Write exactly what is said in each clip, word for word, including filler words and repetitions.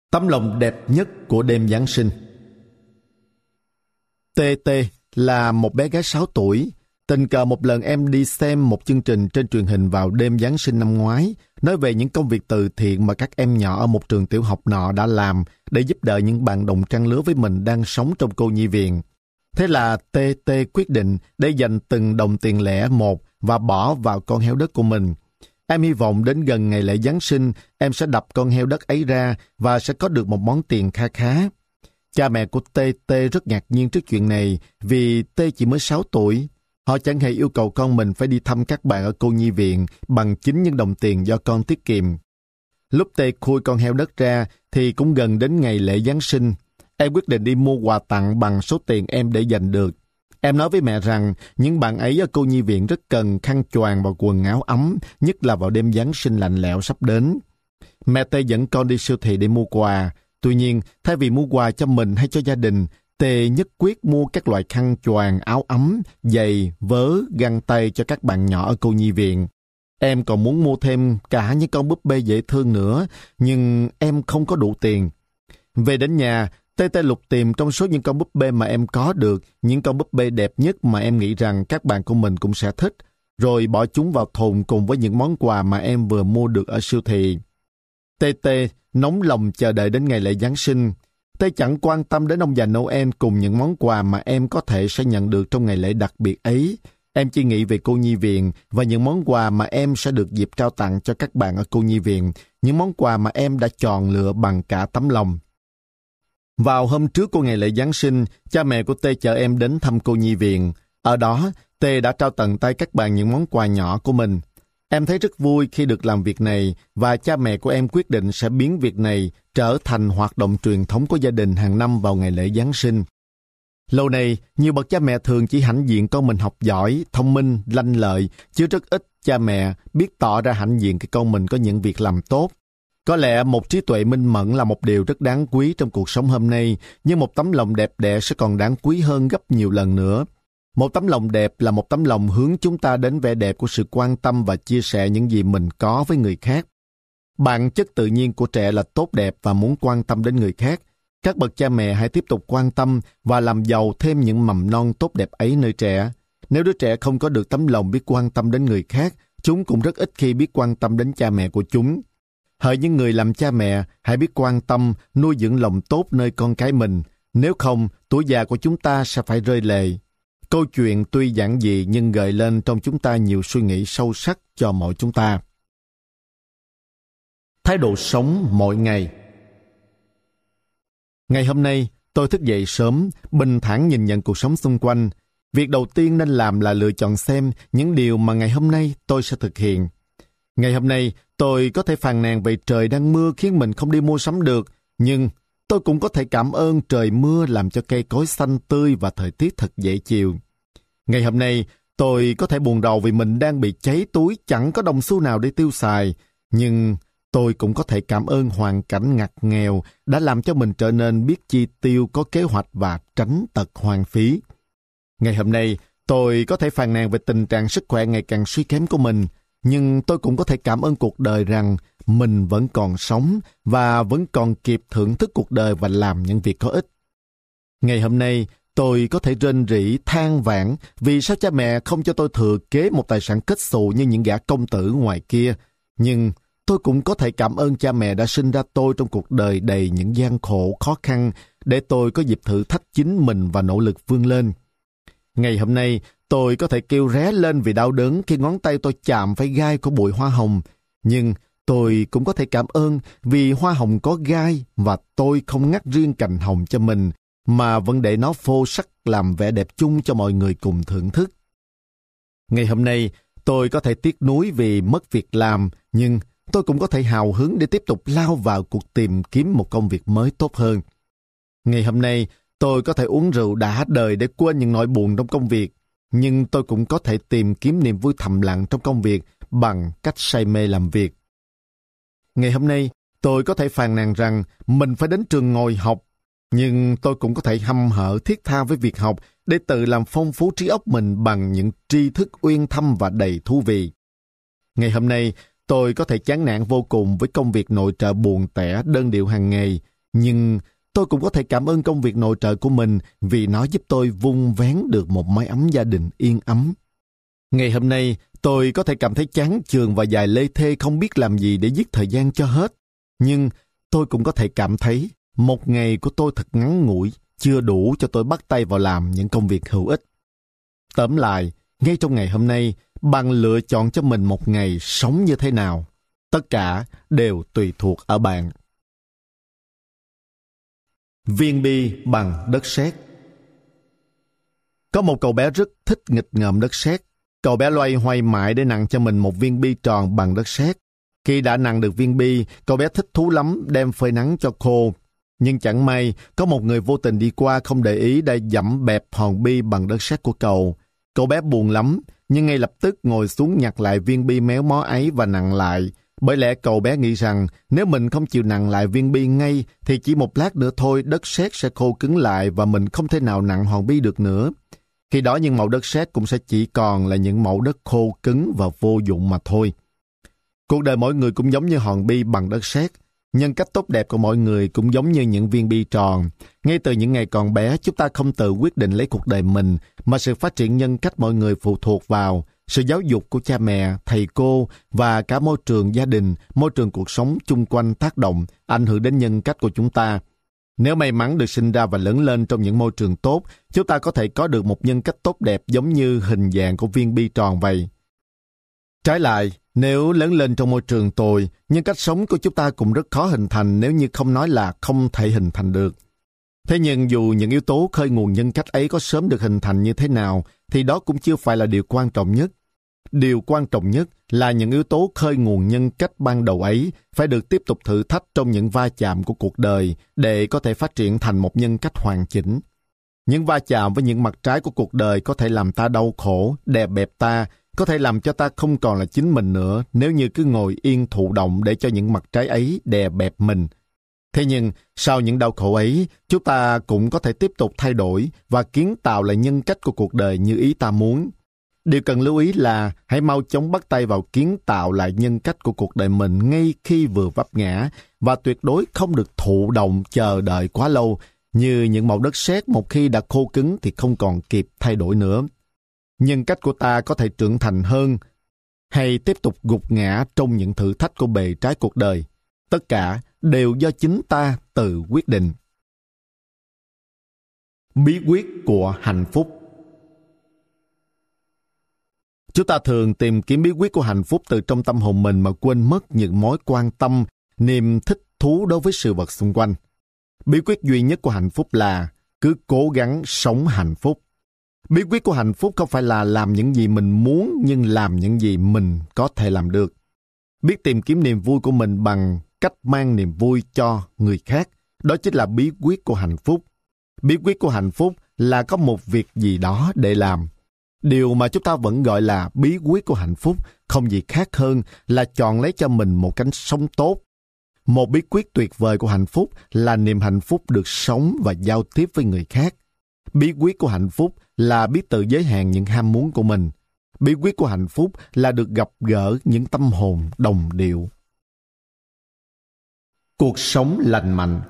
Tấm lòng đẹp nhất của đêm Giáng sinh. tê tê là một bé gái sáu tuổi. Tình cờ một lần em đi xem một chương trình trên truyền hình vào đêm Giáng sinh năm ngoái, nói về những công việc từ thiện mà các em nhỏ ở một trường tiểu học nọ đã làm để giúp đỡ những bạn đồng trang lứa với mình đang sống trong cô nhi viện. Thế là tê tê quyết định để dành từng đồng tiền lẻ một và bỏ vào con heo đất của mình. Em hy vọng đến gần ngày lễ Giáng sinh, em sẽ đập con heo đất ấy ra và sẽ có được một món tiền kha khá. Cha mẹ của tê tê rất ngạc nhiên trước chuyện này vì Tê chỉ mới sáu tuổi. Họ chẳng hề yêu cầu con mình phải đi thăm các bạn ở cô nhi viện bằng chính những đồng tiền do con tiết kiệm. Lúc Tê khui con heo đất ra thì cũng gần đến ngày lễ Giáng sinh. Em quyết định đi mua quà tặng bằng số tiền em để dành được. Em nói với mẹ rằng những bạn ấy ở cô nhi viện rất cần khăn choàng và quần áo ấm, nhất là vào đêm Giáng sinh lạnh lẽo sắp đến. Mẹ Tê dẫn con đi siêu thị để mua quà. Tuy nhiên, thay vì mua quà cho mình hay cho gia đình, Tê nhất quyết mua các loại khăn choàng, áo ấm, giày, vớ, găng tay cho các bạn nhỏ ở cô nhi viện. Em còn muốn mua thêm cả những con búp bê dễ thương nữa, nhưng em không có đủ tiền. Về đến nhà, Tê Tê lục tìm trong số những con búp bê mà em có được, những con búp bê đẹp nhất mà em nghĩ rằng các bạn của mình cũng sẽ thích, rồi bỏ chúng vào thùng cùng với những món quà mà em vừa mua được ở siêu thị. Tê Tê nóng lòng chờ đợi đến ngày lễ Giáng sinh. Tê chẳng quan tâm đến ông già Noel cùng những món quà mà em có thể sẽ nhận được trong ngày lễ đặc biệt ấy. Em chỉ nghĩ về cô nhi viện và những món quà mà em sẽ được dịp trao tặng cho các bạn ở cô nhi viện, những món quà mà em đã chọn lựa bằng cả tấm lòng. Vào hôm trước của ngày lễ Giáng sinh, cha mẹ của Tê chở em đến thăm cô nhi viện. Ở đó, Tê đã trao tận tay các bạn những món quà nhỏ của mình. Em thấy rất vui khi được làm việc này và cha mẹ của em quyết định sẽ biến việc này trở thành hoạt động truyền thống của gia đình hàng năm vào ngày lễ Giáng sinh. Lâu nay, nhiều bậc cha mẹ thường chỉ hãnh diện con mình học giỏi, thông minh, lanh lợi, chứ rất ít cha mẹ biết tỏ ra hãnh diện khi con mình có những việc làm tốt. Có lẽ một trí tuệ minh mẫn là một điều rất đáng quý trong cuộc sống hôm nay, nhưng một tấm lòng đẹp đẽ sẽ còn đáng quý hơn gấp nhiều lần nữa. Một tấm lòng đẹp là một tấm lòng hướng chúng ta đến vẻ đẹp của sự quan tâm và chia sẻ những gì mình có với người khác. Bản chất tự nhiên của trẻ là tốt đẹp và muốn quan tâm đến người khác. Các bậc cha mẹ hãy tiếp tục quan tâm và làm giàu thêm những mầm non tốt đẹp ấy nơi trẻ. Nếu đứa trẻ không có được tấm lòng biết quan tâm đến người khác, chúng cũng rất ít khi biết quan tâm đến cha mẹ của chúng. Hỡi những người làm cha mẹ, hãy biết quan tâm, nuôi dưỡng lòng tốt nơi con cái mình. Nếu không, tuổi già của chúng ta sẽ phải rơi lệ. Câu chuyện tuy giản dị nhưng gợi lên trong chúng ta nhiều suy nghĩ sâu sắc cho mỗi chúng ta. Thái độ sống mỗi ngày. Ngày hôm nay, tôi thức dậy sớm, bình thản nhìn nhận cuộc sống xung quanh. Việc đầu tiên nên làm là lựa chọn xem những điều mà ngày hôm nay tôi sẽ thực hiện. Ngày hôm nay, tôi có thể phàn nàn về trời đang mưa khiến mình không đi mua sắm được, nhưng tôi cũng có thể cảm ơn trời mưa làm cho cây cối xanh tươi và thời tiết thật dễ chịu. Ngày hôm nay, tôi có thể buồn rầu vì mình đang bị cháy túi, chẳng có đồng xu nào để tiêu xài, nhưng tôi cũng có thể cảm ơn hoàn cảnh ngặt nghèo đã làm cho mình trở nên biết chi tiêu, có kế hoạch và tránh tật hoang phí. Ngày hôm nay, tôi có thể phàn nàn về tình trạng sức khỏe ngày càng suy kém của mình, nhưng tôi cũng có thể cảm ơn cuộc đời rằng mình vẫn còn sống và vẫn còn kịp thưởng thức cuộc đời và làm những việc có ích. Ngày hôm nay, tôi có thể rên rỉ, than vãn vì sao cha mẹ không cho tôi thừa kế một tài sản kết xù như những gã công tử ngoài kia. Nhưng tôi cũng có thể cảm ơn cha mẹ đã sinh ra tôi trong cuộc đời đầy những gian khổ, khó khăn để tôi có dịp thử thách chính mình và nỗ lực vươn lên. Ngày hôm nay, tôi có thể kêu ré lên vì đau đớn khi ngón tay tôi chạm phải gai của bụi hoa hồng. Nhưng tôi cũng có thể cảm ơn vì hoa hồng có gai và tôi không ngắt riêng cành hồng cho mình, mà vẫn để nó phô sắc làm vẻ đẹp chung cho mọi người cùng thưởng thức. Ngày hôm nay, tôi có thể tiếc nuối vì mất việc làm, nhưng tôi cũng có thể hào hứng để tiếp tục lao vào cuộc tìm kiếm một công việc mới tốt hơn. Ngày hôm nay, tôi có thể uống rượu đã đời để quên những nỗi buồn trong công việc, nhưng tôi cũng có thể tìm kiếm niềm vui thầm lặng trong công việc bằng cách say mê làm việc. Ngày hôm nay, tôi có thể phàn nàn rằng mình phải đến trường ngồi học, nhưng tôi cũng có thể hăm hở thiết tha với việc học để tự làm phong phú trí óc mình bằng những tri thức uyên thâm và đầy thú vị. Ngày hôm nay, tôi có thể chán nản vô cùng với công việc nội trợ buồn tẻ đơn điệu hàng ngày, Nhưng tôi cũng có thể cảm ơn công việc nội trợ của mình vì nó giúp tôi vun vén được một mái ấm gia đình yên ấm. Ngày hôm nay, tôi có thể cảm thấy chán chường và dài lê thê không biết làm gì để giết thời gian cho hết. Nhưng tôi cũng có thể cảm thấy một ngày của tôi thật ngắn ngủi, chưa đủ cho tôi bắt tay vào làm những công việc hữu ích. Tóm lại, ngay trong ngày hôm nay, bạn lựa chọn cho mình một ngày sống như thế nào. Tất cả đều tùy thuộc ở bạn. Viên bi bằng đất sét. Có một cậu bé rất thích nghịch ngợm đất sét. Cậu bé loay hoay mãi để nặn cho mình một viên bi tròn bằng đất sét. Khi đã nặn được viên bi, cậu bé thích thú lắm đem phơi nắng cho khô. Nhưng chẳng may, có một người vô tình đi qua không để ý đã dẫm bẹp hòn bi bằng đất sét của cậu. Cậu bé buồn lắm, nhưng ngay lập tức ngồi xuống nhặt lại viên bi méo mó ấy và nặn lại. Bởi lẽ cậu bé nghĩ rằng nếu mình không chịu nặn lại viên bi ngay thì chỉ một lát nữa thôi đất sét sẽ khô cứng lại và mình không thể nào nặn hòn bi được nữa. Khi đó những mẩu đất sét cũng sẽ chỉ còn là những mẩu đất khô cứng và vô dụng mà thôi. Cuộc đời mỗi người cũng giống như hòn bi bằng đất sét. Nhân cách tốt đẹp của mỗi người cũng giống như những viên bi tròn. Ngay từ những ngày còn bé, chúng ta không tự quyết định lấy cuộc đời mình, mà sự phát triển nhân cách mọi người phụ thuộc vào sự giáo dục của cha mẹ, thầy cô và cả môi trường gia đình, môi trường cuộc sống chung quanh tác động, ảnh hưởng đến nhân cách của chúng ta. Nếu may mắn được sinh ra và lớn lên trong những môi trường tốt, chúng ta có thể có được một nhân cách tốt đẹp giống như hình dạng của viên bi tròn vậy. Trái lại, nếu lớn lên trong môi trường tồi, nhân cách sống của chúng ta cũng rất khó hình thành, nếu như không nói là không thể hình thành được. Thế nhưng dù những yếu tố khơi nguồn nhân cách ấy có sớm được hình thành như thế nào, thì đó cũng chưa phải là điều quan trọng nhất. Điều quan trọng nhất là những yếu tố khơi nguồn nhân cách ban đầu ấy phải được tiếp tục thử thách trong những va chạm của cuộc đời để có thể phát triển thành một nhân cách hoàn chỉnh. Những va chạm với những mặt trái của cuộc đời có thể làm ta đau khổ, đè bẹp ta, có thể làm cho ta không còn là chính mình nữa nếu như cứ ngồi yên thụ động để cho những mặt trái ấy đè bẹp mình. Thế nhưng, sau những đau khổ ấy, chúng ta cũng có thể tiếp tục thay đổi và kiến tạo lại nhân cách của cuộc đời như ý ta muốn. Điều cần lưu ý là hãy mau chóng bắt tay vào kiến tạo lại nhân cách của cuộc đời mình ngay khi vừa vấp ngã và tuyệt đối không được thụ động chờ đợi quá lâu, như những mẩu đất sét một khi đã khô cứng thì không còn kịp thay đổi nữa. Nhân cách của ta có thể trưởng thành hơn hay tiếp tục gục ngã trong những thử thách của bề trái cuộc đời. Tất cả đều do chính ta tự quyết định. Bí quyết của hạnh phúc. Chúng ta thường tìm kiếm bí quyết của hạnh phúc từ trong tâm hồn mình mà quên mất những mối quan tâm, niềm thích thú đối với sự vật xung quanh. Bí quyết duy nhất của hạnh phúc là cứ cố gắng sống hạnh phúc. Bí quyết của hạnh phúc không phải là làm những gì mình muốn, nhưng làm những gì mình có thể làm được. Biết tìm kiếm niềm vui của mình bằng cách mang niềm vui cho người khác, đó chính là bí quyết của hạnh phúc. Bí quyết của hạnh phúc là có một việc gì đó để làm. Điều mà chúng ta vẫn gọi là bí quyết của hạnh phúc không gì khác hơn là chọn lấy cho mình một cách sống tốt. Một bí quyết tuyệt vời của hạnh phúc là niềm hạnh phúc được sống và giao tiếp với người khác. Bí quyết của hạnh phúc là biết tự giới hạn những ham muốn của mình. Bí quyết của hạnh phúc là được gặp gỡ những tâm hồn đồng điệu. Cuộc sống lành mạnh.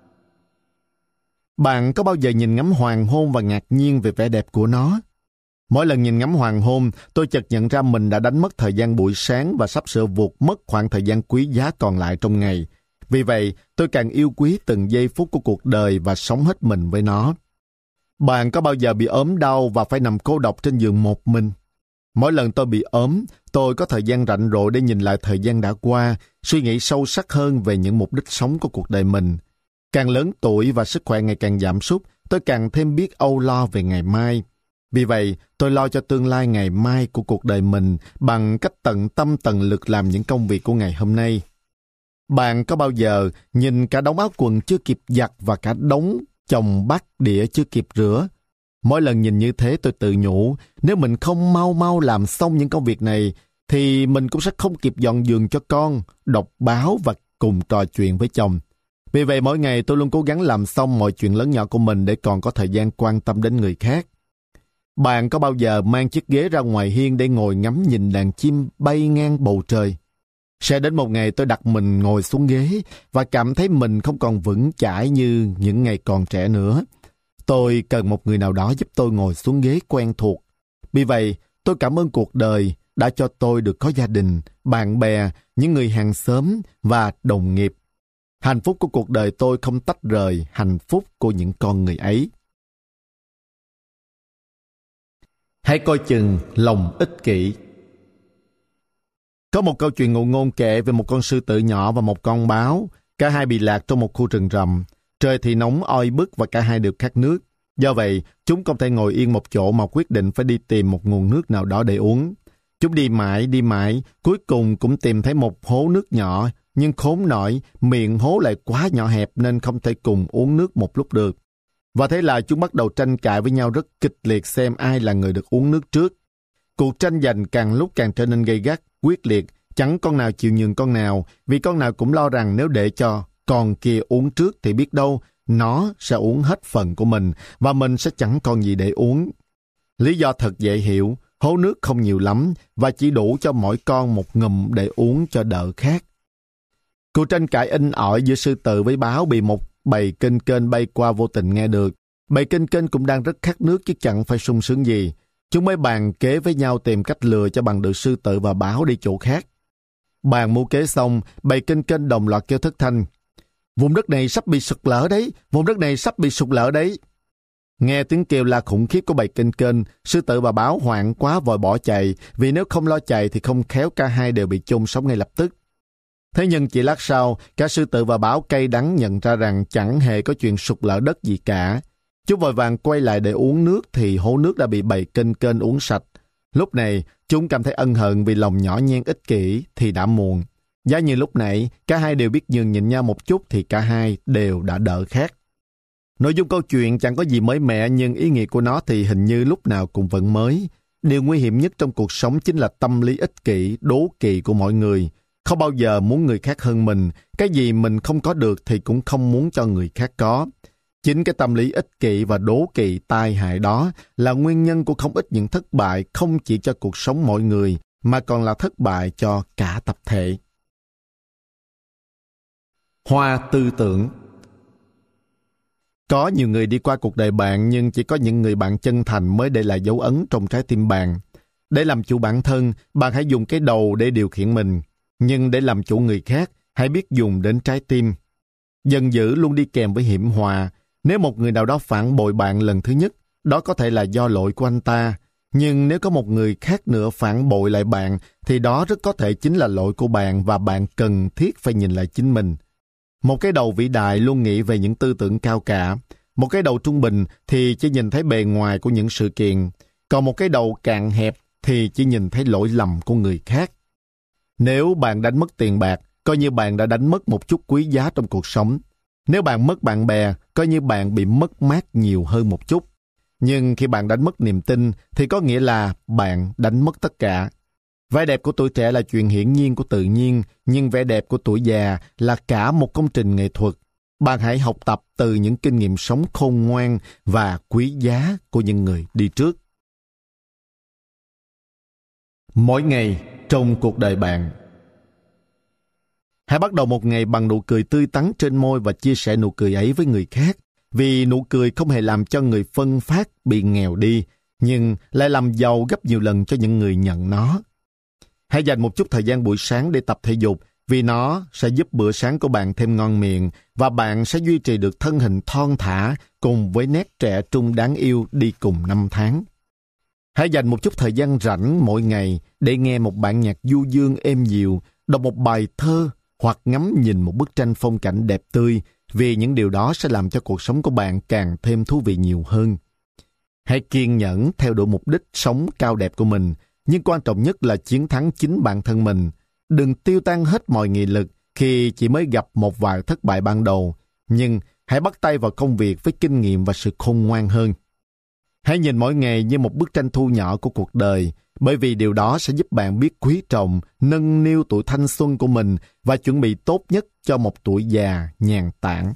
Bạn có bao giờ nhìn ngắm hoàng hôn và ngạc nhiên về vẻ đẹp của nó? Mỗi lần nhìn ngắm hoàng hôn, tôi chợt nhận ra mình đã đánh mất thời gian buổi sáng và sắp sửa vụt mất khoảng thời gian quý giá còn lại trong ngày. Vì vậy, tôi càng yêu quý từng giây phút của cuộc đời và sống hết mình với nó. Bạn có bao giờ bị ốm đau và phải nằm cô độc trên giường một mình? Mỗi lần tôi bị ốm, tôi có thời gian rảnh rỗi để nhìn lại thời gian đã qua, suy nghĩ sâu sắc hơn về những mục đích sống của cuộc đời mình. Càng lớn tuổi và sức khỏe ngày càng giảm sút, tôi càng thêm biết âu lo về ngày mai. Vì vậy, tôi lo cho tương lai ngày mai của cuộc đời mình bằng cách tận tâm tận lực làm những công việc của ngày hôm nay. Bạn có bao giờ nhìn cả đống áo quần chưa kịp giặt và cả đống chồng bát đĩa chưa kịp rửa? Mỗi lần nhìn như thế tôi tự nhủ, nếu mình không mau mau làm xong những công việc này, thì mình cũng sẽ không kịp dọn giường cho con, đọc báo và cùng trò chuyện với chồng. Vì vậy mỗi ngày tôi luôn cố gắng làm xong mọi chuyện lớn nhỏ của mình để còn có thời gian quan tâm đến người khác. Bạn có bao giờ mang chiếc ghế ra ngoài hiên để ngồi ngắm nhìn đàn chim bay ngang bầu trời? Sẽ đến một ngày tôi đặt mình ngồi xuống ghế và cảm thấy mình không còn vững chãi như những ngày còn trẻ nữa. Tôi cần một người nào đó giúp tôi ngồi xuống ghế quen thuộc. Vì vậy, tôi cảm ơn cuộc đời đã cho tôi được có gia đình, bạn bè, những người hàng xóm và đồng nghiệp. Hạnh phúc của cuộc đời tôi không tách rời hạnh phúc của những con người ấy. Hãy coi chừng lòng ích kỷ. Có một câu chuyện ngụ ngôn kể về một con sư tử nhỏ và một con báo. Cả hai bị lạc trong một khu rừng rậm. Trời thì nóng oi bức và cả hai đều khát nước. Do vậy, chúng không thể ngồi yên một chỗ mà quyết định phải đi tìm một nguồn nước nào đó để uống. Chúng đi mãi, đi mãi, cuối cùng cũng tìm thấy một hố nước nhỏ, nhưng khốn nổi, miệng hố lại quá nhỏ hẹp nên không thể cùng uống nước một lúc được. Và thế là chúng bắt đầu tranh cãi với nhau rất kịch liệt xem ai là người được uống nước trước. Cuộc tranh giành càng lúc càng trở nên gay gắt, quyết liệt, chẳng con nào chịu nhường con nào, vì con nào cũng lo rằng nếu để cho con kia uống trước thì biết đâu nó sẽ uống hết phần của mình và mình sẽ chẳng còn gì để uống. Lý do thật dễ hiểu, hố nước không nhiều lắm và chỉ đủ cho mỗi con một ngụm để uống cho đỡ khát. Cuộc tranh cãi inh ỏi giữa sư tử với báo bị một bầy kênh kênh bay qua vô tình nghe được. Bầy kênh kênh cũng đang rất khát nước chứ chẳng phải sung sướng gì. Chúng mới bàn kế với nhau tìm cách lừa cho bằng được sư tử và báo đi chỗ khác. Bàn mưu kế xong, bầy kênh kênh đồng loạt kêu thất thanh: "Vùng đất này sắp bị sụt lở đấy! Vùng đất này sắp bị sụt lở đấy!" Nghe tiếng kêu la khủng khiếp của bầy kênh kênh, sư tử và báo hoảng quá vội bỏ chạy, vì nếu không lo chạy thì không khéo cả hai đều bị chôn sống ngay lập tức. Thế nhưng chỉ lát sau, cả sư tử và báo cay đắng nhận ra rằng chẳng hề có chuyện sụt lở đất gì cả. Chúng vội vàng quay lại để uống nước thì hố nước đã bị bầy kênh kênh uống sạch. Lúc này, chúng cảm thấy ân hận vì lòng nhỏ nhen ích kỷ thì đã muộn. Giá như lúc nãy, cả hai đều biết nhường nhịn nhau một chút thì cả hai đều đã đỡ khát. Nội dung câu chuyện chẳng có gì mới mẻ nhưng ý nghĩa của nó thì hình như lúc nào cũng vẫn mới. Điều nguy hiểm nhất trong cuộc sống chính là tâm lý ích kỷ, đố kỵ của mọi người. Không bao giờ muốn người khác hơn mình, cái gì mình không có được thì cũng không muốn cho người khác có. Chính cái tâm lý ích kỷ và đố kỵ tai hại đó là nguyên nhân của không ít những thất bại không chỉ cho cuộc sống mọi người mà còn là thất bại cho cả tập thể. Hoa tư tưởng. Có nhiều người đi qua cuộc đời bạn nhưng chỉ có những người bạn chân thành mới để lại dấu ấn trong trái tim bạn. Để làm chủ bản thân, bạn hãy dùng cái đầu để điều khiển mình. Nhưng để làm chủ người khác, hãy biết dùng đến trái tim. Giận dữ luôn đi kèm với hiểm họa. Nếu một người nào đó phản bội bạn lần thứ nhất, đó có thể là do lỗi của anh ta. Nhưng nếu có một người khác nữa phản bội lại bạn, thì đó rất có thể chính là lỗi của bạn và bạn cần thiết phải nhìn lại chính mình. Một cái đầu vĩ đại luôn nghĩ về những tư tưởng cao cả. Một cái đầu trung bình thì chỉ nhìn thấy bề ngoài của những sự kiện. Còn một cái đầu cạn hẹp thì chỉ nhìn thấy lỗi lầm của người khác. Nếu bạn đánh mất tiền bạc, coi như bạn đã đánh mất một chút quý giá trong cuộc sống. Nếu bạn mất bạn bè, coi như bạn bị mất mát nhiều hơn một chút. Nhưng khi bạn đánh mất niềm tin, thì có nghĩa là bạn đánh mất tất cả. Vẻ đẹp của tuổi trẻ là chuyện hiển nhiên của tự nhiên, nhưng vẻ đẹp của tuổi già là cả một công trình nghệ thuật. Bạn hãy học tập từ những kinh nghiệm sống khôn ngoan và quý giá của những người đi trước. Mỗi ngày trong cuộc đời bạn. Hãy bắt đầu một ngày bằng nụ cười tươi tắn trên môi và chia sẻ nụ cười ấy với người khác. Vì nụ cười không hề làm cho người phân phát bị nghèo đi, nhưng lại làm giàu gấp nhiều lần cho những người nhận nó. Hãy dành một chút thời gian buổi sáng để tập thể dục, vì nó sẽ giúp bữa sáng của bạn thêm ngon miệng và bạn sẽ duy trì được thân hình thon thả cùng với nét trẻ trung đáng yêu đi cùng năm tháng. Hãy dành một chút thời gian rảnh mỗi ngày để nghe một bản nhạc du dương êm dịu, đọc một bài thơ hoặc ngắm nhìn một bức tranh phong cảnh đẹp tươi, vì những điều đó sẽ làm cho cuộc sống của bạn càng thêm thú vị nhiều hơn. Hãy kiên nhẫn theo đuổi mục đích sống cao đẹp của mình, nhưng quan trọng nhất là chiến thắng chính bản thân mình. Đừng tiêu tan hết mọi nghị lực khi chỉ mới gặp một vài thất bại ban đầu, nhưng hãy bắt tay vào công việc với kinh nghiệm và sự khôn ngoan hơn. Hãy nhìn mỗi ngày như một bức tranh thu nhỏ của cuộc đời, bởi vì điều đó sẽ giúp bạn biết quý trọng, nâng niu tuổi thanh xuân của mình và chuẩn bị tốt nhất cho một tuổi già nhàn tản.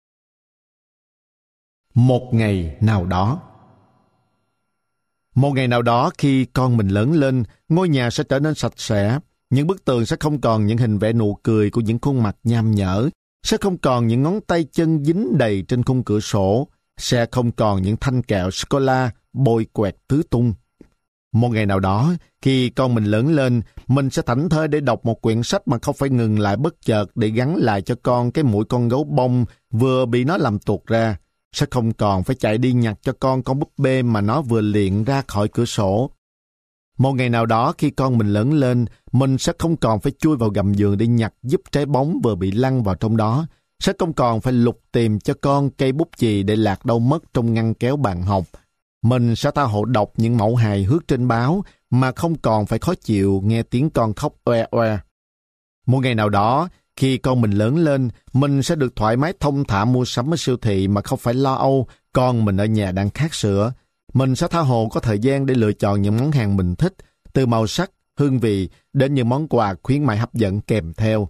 Một ngày nào đó. Một ngày nào đó khi con mình lớn lên, ngôi nhà sẽ trở nên sạch sẽ. Những bức tường sẽ không còn những hình vẽ nụ cười của những khuôn mặt nham nhở, sẽ không còn những ngón tay chân dính đầy trên khung cửa sổ, sẽ không còn những thanh kẹo sô-cô-la bôi quẹt tứ tung. Một ngày nào đó, khi con mình lớn lên, mình sẽ thảnh thơi để đọc một quyển sách mà không phải ngừng lại bất chợt để gắn lại cho con cái mũi con gấu bông vừa bị nó làm tuột ra. Sẽ không còn phải chạy đi nhặt cho con con búp bê mà nó vừa liệng ra khỏi cửa sổ. Một ngày nào đó khi con mình lớn lên, mình sẽ không còn phải chui vào gầm giường để nhặt giúp trái bóng vừa bị lăn vào trong đó. Sẽ không còn phải lục tìm cho con cây bút chì để lạc đâu mất trong ngăn kéo bàn học. Mình sẽ tha hồ đọc những mẫu hài hước trên báo mà không còn phải khó chịu nghe tiếng con khóc oe oe. Một ngày nào đó, khi con mình lớn lên, mình sẽ được thoải mái thông thả mua sắm ở siêu thị mà không phải lo âu con mình ở nhà đang khát sữa. Mình sẽ tha hồ có thời gian để lựa chọn những món hàng mình thích, từ màu sắc, hương vị đến những món quà khuyến mại hấp dẫn kèm theo.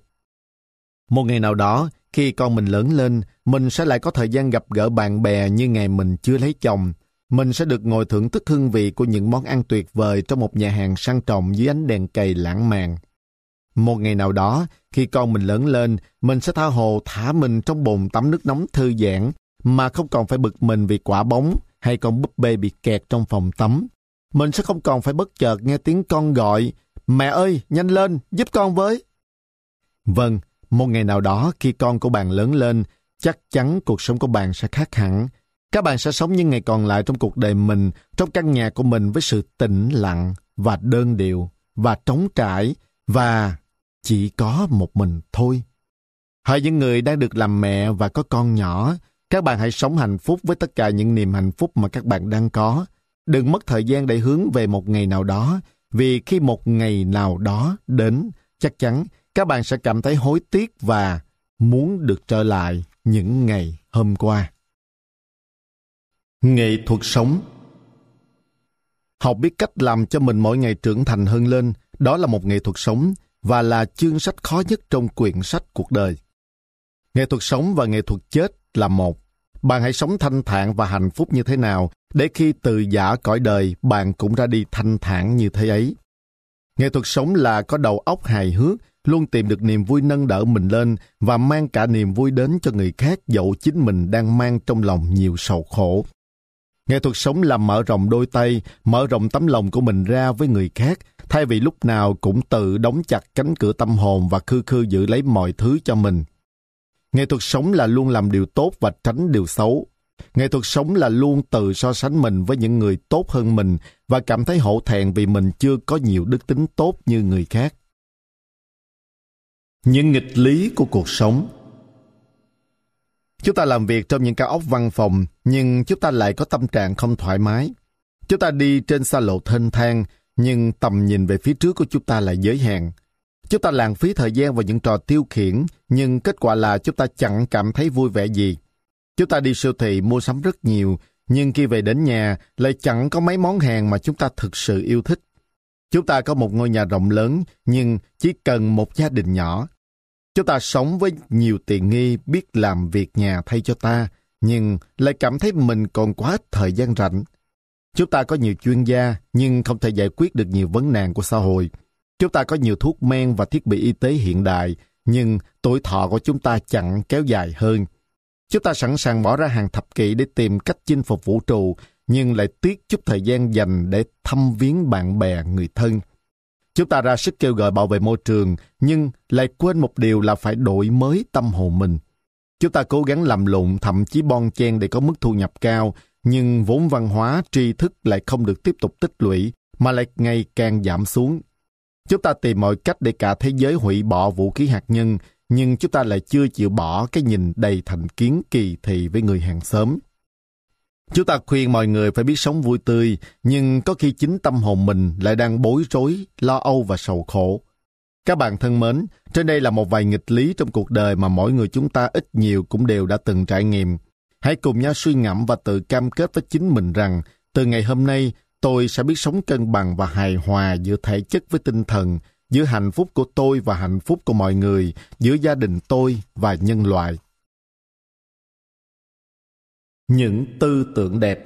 Một ngày nào đó, khi con mình lớn lên, mình sẽ lại có thời gian gặp gỡ bạn bè như ngày mình chưa lấy chồng. Mình sẽ được ngồi thưởng thức hương vị của những món ăn tuyệt vời trong một nhà hàng sang trọng dưới ánh đèn cầy lãng mạn. Một ngày nào đó, khi con mình lớn lên, mình sẽ tha hồ thả mình trong bồn tắm nước nóng thư giãn mà không còn phải bực mình vì quả bóng hay con búp bê bị kẹt trong phòng tắm. Mình sẽ không còn phải bất chợt nghe tiếng con gọi, mẹ ơi, nhanh lên, giúp con với. Vâng, một ngày nào đó khi con của bạn lớn lên, chắc chắn cuộc sống của bạn sẽ khác hẳn. Các bạn sẽ sống những ngày còn lại trong cuộc đời mình, trong căn nhà của mình với sự tĩnh lặng và đơn điệu và trống trải và chỉ có một mình thôi. Hỡi những người đang được làm mẹ và có con nhỏ, các bạn hãy sống hạnh phúc với tất cả những niềm hạnh phúc mà các bạn đang có. Đừng mất thời gian để hướng về một ngày nào đó, vì khi một ngày nào đó đến, chắc chắn các bạn sẽ cảm thấy hối tiếc và muốn được trở lại những ngày hôm qua. Nghệ thuật sống. Học biết cách làm cho mình mỗi ngày trưởng thành hơn lên, đó là một nghệ thuật sống và là chương sách khó nhất trong quyển sách cuộc đời. Nghệ thuật sống và nghệ thuật chết là một. Bạn hãy sống thanh thản và hạnh phúc như thế nào để khi từ giã cõi đời bạn cũng ra đi thanh thản như thế ấy. Nghệ thuật sống là có đầu óc hài hước, luôn tìm được niềm vui nâng đỡ mình lên và mang cả niềm vui đến cho người khác dẫu chính mình đang mang trong lòng nhiều sầu khổ. Nghệ thuật sống là mở rộng đôi tay, mở rộng tấm lòng của mình ra với người khác, thay vì lúc nào cũng tự đóng chặt cánh cửa tâm hồn và khư khư giữ lấy mọi thứ cho mình. Nghệ thuật sống là luôn làm điều tốt và tránh điều xấu. Nghệ thuật sống là luôn tự so sánh mình với những người tốt hơn mình và cảm thấy hổ thẹn vì mình chưa có nhiều đức tính tốt như người khác. Những nghịch lý của cuộc sống. Chúng ta làm việc trong những cao ốc văn phòng, nhưng chúng ta lại có tâm trạng không thoải mái. Chúng ta đi trên xa lộ thênh thang, nhưng tầm nhìn về phía trước của chúng ta lại giới hạn. Chúng ta lãng phí thời gian vào những trò tiêu khiển, nhưng kết quả là chúng ta chẳng cảm thấy vui vẻ gì. Chúng ta đi siêu thị mua sắm rất nhiều, nhưng khi về đến nhà lại chẳng có mấy món hàng mà chúng ta thực sự yêu thích. Chúng ta có một ngôi nhà rộng lớn, nhưng chỉ cần một gia đình nhỏ. Chúng ta sống với nhiều tiện nghi, biết làm việc nhà thay cho ta, nhưng lại cảm thấy mình còn quá ít thời gian rảnh. Chúng ta có nhiều chuyên gia, nhưng không thể giải quyết được nhiều vấn nạn của xã hội. Chúng ta có nhiều thuốc men và thiết bị y tế hiện đại, nhưng tuổi thọ của chúng ta chẳng kéo dài hơn. Chúng ta sẵn sàng bỏ ra hàng thập kỷ để tìm cách chinh phục vũ trụ, nhưng lại tiếc chút thời gian dành để thăm viếng bạn bè, người thân. Chúng ta ra sức kêu gọi bảo vệ môi trường, nhưng lại quên một điều là phải đổi mới tâm hồn mình. Chúng ta cố gắng làm lụng, thậm chí bon chen để có mức thu nhập cao, nhưng vốn văn hóa, tri thức lại không được tiếp tục tích lũy, mà lại ngày càng giảm xuống. Chúng ta tìm mọi cách để cả thế giới hủy bỏ vũ khí hạt nhân, nhưng chúng ta lại chưa chịu bỏ cái nhìn đầy thành kiến kỳ thị với người hàng xóm. Chúng ta khuyên mọi người phải biết sống vui tươi, nhưng có khi chính tâm hồn mình lại đang bối rối, lo âu và sầu khổ. Các bạn thân mến, trên đây là một vài nghịch lý trong cuộc đời mà mỗi người chúng ta ít nhiều cũng đều đã từng trải nghiệm. Hãy cùng nhau suy ngẫm và tự cam kết với chính mình rằng, từ ngày hôm nay, tôi sẽ biết sống cân bằng và hài hòa giữa thể chất với tinh thần, giữa hạnh phúc của tôi và hạnh phúc của mọi người, giữa gia đình tôi và nhân loại. Những tư tưởng đẹp.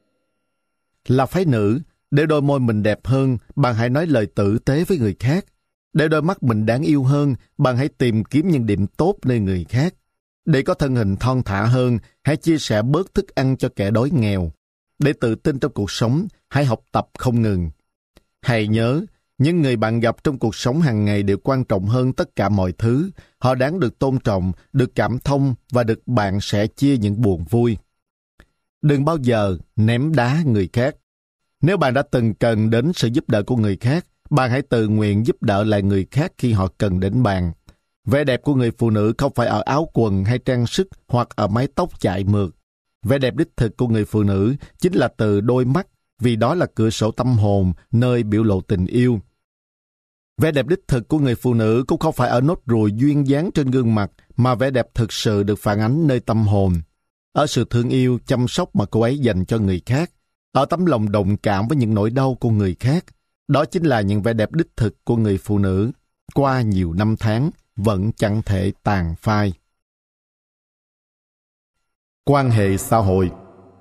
Là phái nữ, để đôi môi mình đẹp hơn, bạn hãy nói lời tử tế với người khác. Để đôi mắt mình đáng yêu hơn, bạn hãy tìm kiếm những điểm tốt nơi người khác. Để có thân hình thon thả hơn, hãy chia sẻ bớt thức ăn cho kẻ đói nghèo. Để tự tin trong cuộc sống, hãy học tập không ngừng. Hãy nhớ, những người bạn gặp trong cuộc sống hàng ngày đều quan trọng hơn tất cả mọi thứ. Họ đáng được tôn trọng, được cảm thông và được bạn sẻ chia những buồn vui. Đừng bao giờ ném đá người khác. Nếu bạn đã từng cần đến sự giúp đỡ của người khác, bạn hãy tự nguyện giúp đỡ lại người khác khi họ cần đến bạn. Vẻ đẹp của người phụ nữ không phải ở áo quần hay trang sức hoặc ở mái tóc chải mượt. Vẻ đẹp đích thực của người phụ nữ chính là từ đôi mắt, vì đó là cửa sổ tâm hồn, nơi biểu lộ tình yêu. Vẻ đẹp đích thực của người phụ nữ cũng không phải ở nốt ruồi duyên dáng trên gương mặt, mà vẻ đẹp thực sự được phản ánh nơi tâm hồn. Ở sự thương yêu, chăm sóc mà cô ấy dành cho người khác, ở tấm lòng đồng cảm với những nỗi đau của người khác. Đó chính là những vẻ đẹp đích thực của người phụ nữ, qua nhiều năm tháng, vẫn chẳng thể tàn phai. Quan hệ xã hội.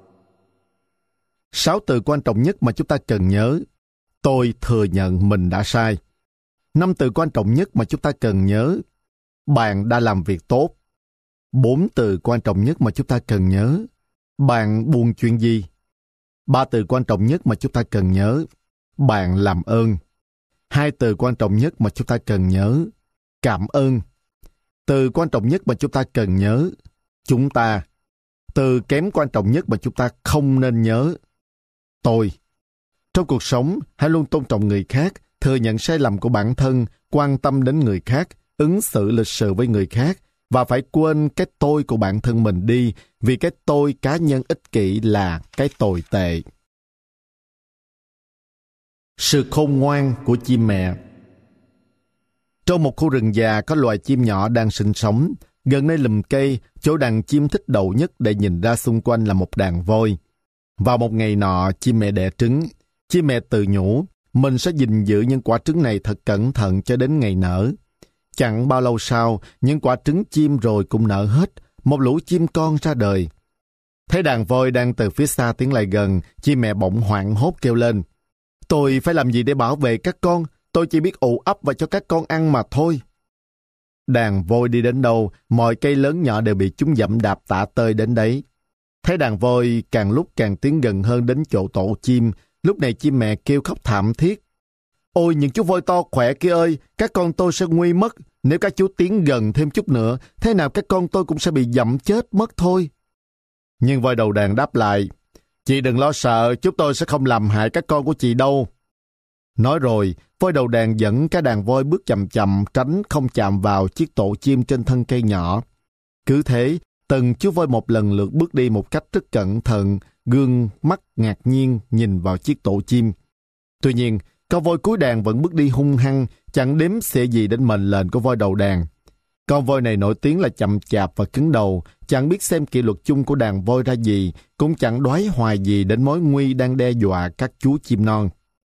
Sáu từ quan trọng nhất mà chúng ta cần nhớ. Tôi thừa nhận mình đã sai. Năm từ quan trọng nhất mà chúng ta cần nhớ. Bạn đã làm việc tốt. Bốn từ quan trọng nhất mà chúng ta cần nhớ. Bạn buồn chuyện gì? Ba từ quan trọng nhất mà chúng ta cần nhớ. Bạn làm ơn. Hai từ quan trọng nhất mà chúng ta cần nhớ. Cảm ơn. Từ quan trọng nhất mà chúng ta cần nhớ. Chúng ta. Từ kém quan trọng nhất mà chúng ta không nên nhớ. Tôi. Trong cuộc sống, hãy luôn tôn trọng người khác, thừa nhận sai lầm của bản thân, quan tâm đến người khác, ứng xử lịch sự với người khác, và phải quên cái tôi của bản thân mình đi, vì cái tôi cá nhân ích kỷ là cái tồi tệ. Sự khôn ngoan của chim mẹ. Trong một khu rừng già có loài chim nhỏ đang sinh sống. Gần nơi lùm cây, chỗ đàn chim thích đậu nhất để nhìn ra xung quanh là một đàn voi. Vào một ngày nọ, chim mẹ đẻ trứng. Chim mẹ tự nhủ, mình sẽ gìn giữ những quả trứng này thật cẩn thận cho đến ngày nở. Chẳng bao lâu sau, những quả trứng chim rồi cũng nở hết, một lũ chim con ra đời. Thấy đàn voi đang từ phía xa tiến lại gần, chim mẹ bỗng hoảng hốt kêu lên. Tôi phải làm gì để bảo vệ các con? Tôi chỉ biết ụ ấp và cho các con ăn mà thôi. Đàn voi đi đến đâu, mọi cây lớn nhỏ đều bị chúng dẫm đạp tả tơi đến đấy. Thấy đàn voi càng lúc càng tiến gần hơn đến chỗ tổ chim, lúc này chim mẹ kêu khóc thảm thiết. Ôi những chú voi to khỏe kia ơi, các con tôi sẽ nguy mất. Nếu các chú tiến gần thêm chút nữa, thế nào các con tôi cũng sẽ bị dẫm chết mất thôi. Nhưng voi đầu đàn đáp lại, chị đừng lo sợ, chúng tôi sẽ không làm hại các con của chị đâu. Nói rồi, voi đầu đàn dẫn cả đàn voi bước chậm chậm tránh không chạm vào chiếc tổ chim trên thân cây nhỏ. Cứ thế, từng chú voi một lần lượt bước đi một cách rất cẩn thận, gương mắt ngạc nhiên nhìn vào chiếc tổ chim. Tuy nhiên, con voi cuối đàn vẫn bước đi hung hăng, chẳng đếm xỉa gì đến mệnh lệnh của voi đầu đàn. Con voi này nổi tiếng là chậm chạp và cứng đầu, chẳng biết xem kỷ luật chung của đàn voi ra gì, cũng chẳng đoái hoài gì đến mối nguy đang đe dọa các chú chim non.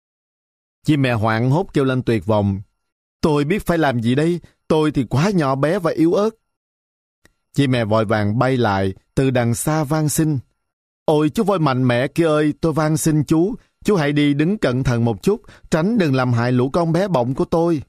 Chim mẹ hoảng hốt kêu lên tuyệt vọng. Tôi biết phải làm gì đây, tôi thì quá nhỏ bé và yếu ớt. Chim mẹ vội vàng bay lại, từ đằng xa van xin. Ôi chú voi mạnh mẽ kia ơi, tôi van xin chú, chú hãy đi đứng cẩn thận một chút, tránh đừng làm hại lũ con bé bỏng của tôi.